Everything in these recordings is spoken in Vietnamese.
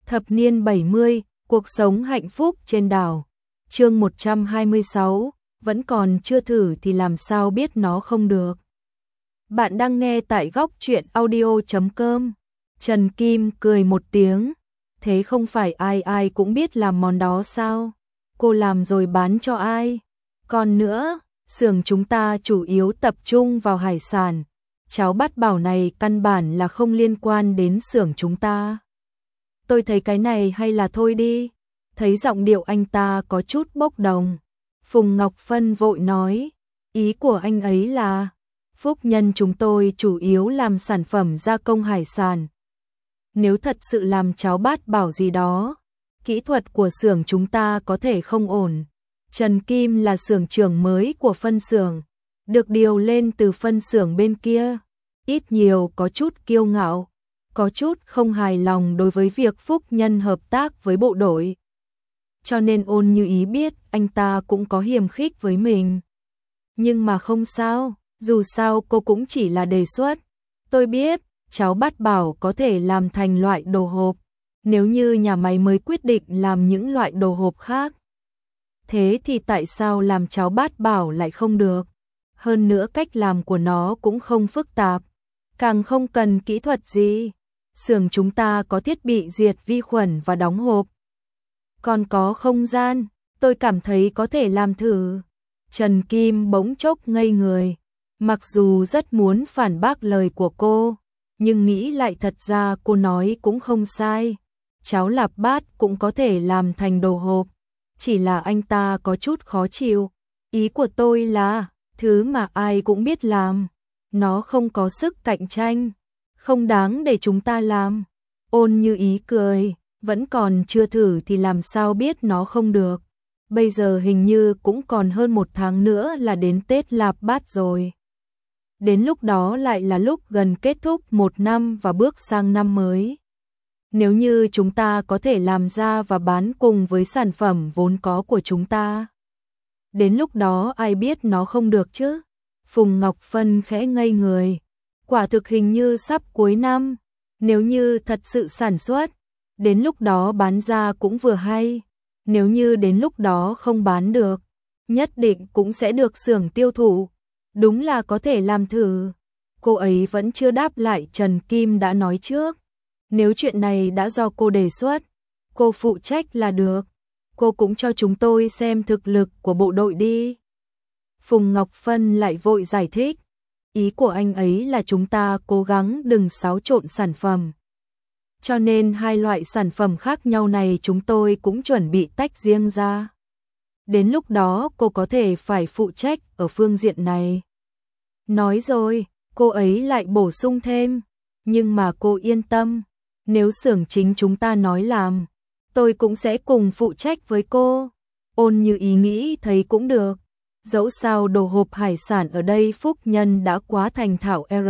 Thập niên 70, cuộc sống hạnh phúc trên đảo. Chương 126, vẫn còn chưa thử thì làm sao biết nó không được. Bạn đang nghe tại góc truyện audio.com. Trần Kim cười một tiếng. Thế không phải ai ai cũng biết làm món đó sao? Cô làm rồi bán cho ai? Còn nữa, xưởng chúng ta chủ yếu tập trung vào hải sản. Cháu Bát Bảo này căn bản là không liên quan đến xưởng chúng ta. Tôi thấy cái này hay là thôi đi. Thấy giọng điệu anh ta có chút bốc đồng. Phùng Ngọc Phân vội nói, ý của anh ấy là Phúc Nhân chúng tôi chủ yếu làm sản phẩm gia công hải sản. Nếu thật sự làm cháu Bát Bảo gì đó, kỹ thuật của xưởng chúng ta có thể không ổn. Trần Kim là xưởng trưởng mới của phân xưởng, được điều lên từ phân xưởng bên kia, ít nhiều có chút kiêu ngạo, có chút không hài lòng đối với việc Phúc Nhân hợp tác với bộ đội. Cho nên Ôn Như Ý biết anh ta cũng có hiềm khích với mình. Nhưng mà không sao, dù sao cô cũng chỉ là đề xuất. Tôi biết, cháu Bát Bảo có thể làm thành loại đồ hộp, nếu như nhà máy mới quyết định làm những loại đồ hộp khác. Thế thì tại sao làm cháu Bát Bảo lại không được? Hơn nữa cách làm của nó cũng không phức tạp, càng không cần kỹ thuật gì. Xưởng chúng ta có thiết bị diệt vi khuẩn và đóng hộp. Còn có không gian, tôi cảm thấy có thể làm thử. Trần Kim bỗng chốc ngây người. Mặc dù rất muốn phản bác lời của cô, nhưng nghĩ lại thật ra cô nói cũng không sai. Cháo lạp bát cũng có thể làm thành đồ hộp. Chỉ là anh ta có chút khó chịu. Ý của tôi là, thứ mà ai cũng biết làm, nó không có sức cạnh tranh, không đáng để chúng ta làm. Ôn Như Ý cười, vẫn còn chưa thử thì làm sao biết nó không được. Bây giờ hình như cũng còn hơn 1 tháng nữa là đến Tết Lạp Bát rồi. Đến lúc đó lại là lúc gần kết thúc 1 năm và bước sang năm mới. Nếu như chúng ta có thể làm ra và bán cùng với sản phẩm vốn có của chúng ta, đến lúc đó ai biết nó không được chứ? Phùng Ngọc Phân khẽ ngây người. Quả thực hình như sắp cuối năm, nếu như thật sự sản xuất, đến lúc đó bán ra cũng vừa hay. Nếu như đến lúc đó không bán được, nhất định cũng sẽ được xưởng tiêu thụ. Đúng là có thể làm thử. Cô ấy vẫn chưa đáp lại Trần Kim đã nói trước. Nếu chuyện này đã do cô đề xuất, cô phụ trách là được. Cô cũng cho chúng tôi xem thực lực của bộ đội đi. Phùng Ngọc Phân lại vội giải thích. Ý của anh ấy là chúng ta cố gắng đừng xáo trộn sản phẩm. Cho nên hai loại sản phẩm khác nhau này chúng tôi cũng chuẩn bị tách riêng ra. Đến lúc đó cô có thể phải phụ trách ở phương diện này. Nói rồi, cô ấy lại bổ sung thêm. Nhưng mà cô yên tâm, nếu xưởng chính chúng ta nói làm, tôi cũng sẽ cùng phụ trách với cô. Ôn Như Ý nghĩ thấy cũng được. Dẫu sao đồ hộp hải sản ở đây Phúc Nhân đã quá thành thạo R.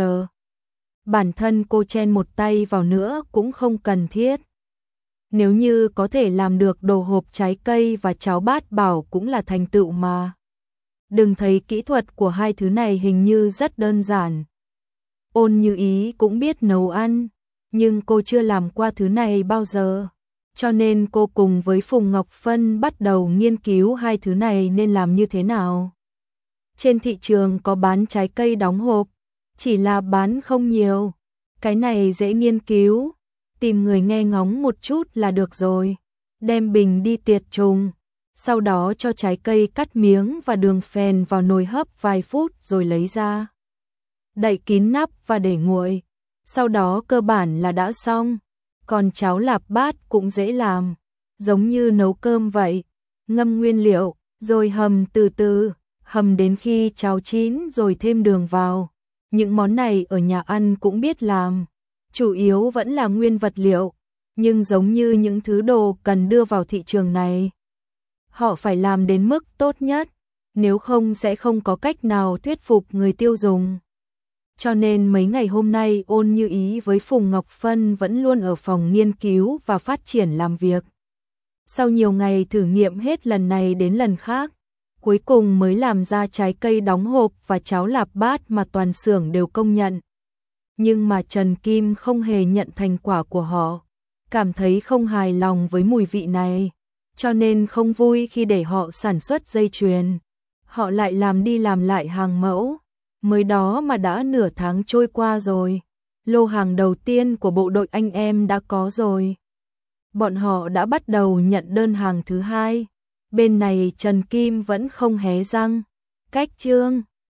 Bản thân cô chen một tay vào nữa cũng không cần thiết. Nếu như có thể làm được đồ hộp trái cây và cháo Bát Bảo cũng là thành tựu mà. Đừng thấy kỹ thuật của hai thứ này hình như rất đơn giản. Ôn Như Ý cũng biết nấu ăn, nhưng cô chưa làm qua thứ này bao giờ. Cho nên cô cùng với Phùng Ngọc Phân bắt đầu nghiên cứu hai thứ này nên làm như thế nào. Trên thị trường có bán trái cây đóng hộp, chỉ là bán không nhiều. Cái này dễ nghiên cứu, tìm người nghe ngóng một chút là được rồi. Đem bình đi tiệt trùng, sau đó cho trái cây cắt miếng và đường phèn vào nồi hấp vài phút rồi lấy ra. Đậy kín nắp và để nguội, sau đó cơ bản là đã xong. Còn cháo lạp bát cũng dễ làm, giống như nấu cơm vậy. Ngâm nguyên liệu, rồi hầm từ từ, hầm đến khi cháo chín rồi thêm đường vào. Những món này ở nhà ăn cũng biết làm, chủ yếu vẫn là nguyên vật liệu, nhưng giống như những thứ đồ cần đưa vào thị trường này, họ phải làm đến mức tốt nhất, nếu không sẽ không có cách nào thuyết phục người tiêu dùng. Cho nên mấy ngày hôm nay Ôn Như Ý với Phùng Ngọc Phân vẫn luôn ở phòng nghiên cứu và phát triển làm việc. Sau nhiều ngày thử nghiệm hết lần này đến lần khác, cuối cùng mới làm ra trái cây đóng hộp và cháo lạp bát mà toàn xưởng đều công nhận. Nhưng mà Trần Kim không hề nhận thành quả của họ. cảm thấy không hài lòng với mùi vị này, cho nên không vui khi để họ sản xuất dây chuyền. Họ lại làm đi làm lại hàng mẫu, mới đó mà đã nửa tháng trôi qua rồi. Lô hàng đầu tiên của bộ đội anh em đã có rồi. Bọn họ đã bắt đầu nhận đơn hàng thứ hai. Bên này Trần Kim vẫn không hé răng. Cách chương